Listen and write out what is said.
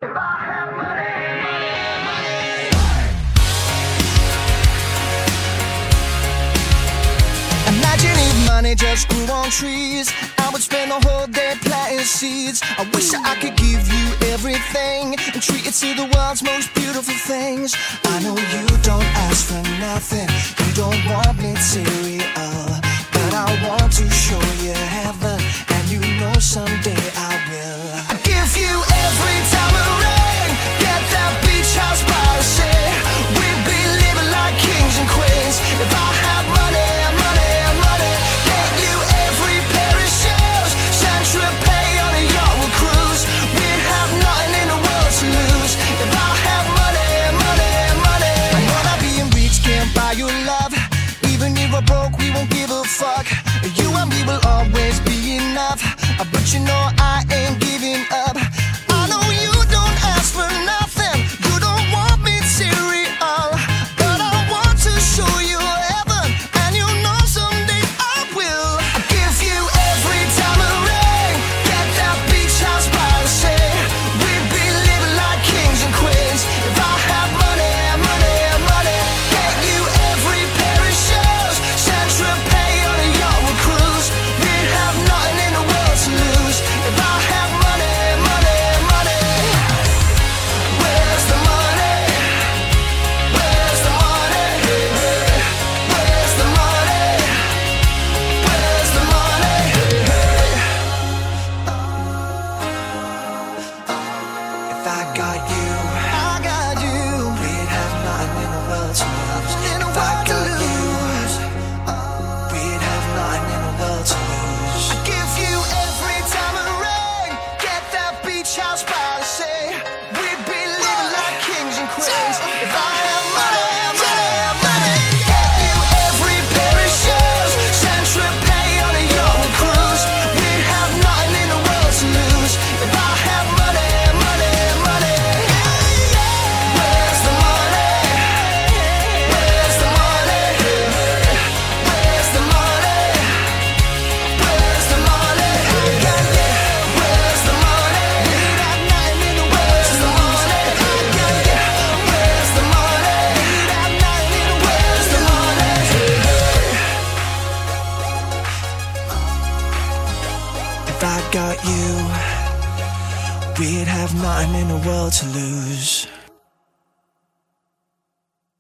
Imagine if money just grew on trees, I would spend the whole day planting seeds. I wish that I could give you everything and treat you to the world's most beautiful things. I know you don't ask for nothing, you don't want material, but I want to show you heaven, and you know someday I will. I give you every time it rain, get that beach house by the sea. We'd be living like kings and queens if I had money, money, money. Get you every pair of shoes, Saint-Tropez on a yacht with cruise. We'd have nothing in the world to lose if I had money, money, money. I know that being rich can't buy you love, even if we're broke we won't give a fuck. You and me will always be enough, but you know I ain't giving up. I know you don't ask for nothing, you don't want material, but I want to show you heaven, and you know someday I will. I give you every time it rain, get that beach house by the sea. We'd be living like kings and queens if I had money, money, money. Get you every pair of shoes, Saint-Tropez on a yacht with cruise. We'd have nothing in the world to lose if I had money, money, money. Where's the money? Where's the money? Where's the money? Where's the money? If I got you, we'd have nothing in the world to lose. If I got you, we'd have nothing in the world to lose. I give you every time it rain, get that beach house by the sea. We'd be living like kings and queens if I had money, money, money. Get you every pair of shoes, Saint-Tropez on a yacht with cruise. We'd have nothing in the world to lose if I had money, money, money. Where's the money? Where's the money? Where's the money? Where's the money? I got you. Where's the money? We'd have nothing in the world to lose. I got you. Where's the money? We'd have nothing in the world to lose. If I got you, we'd have nothing in the world to lose.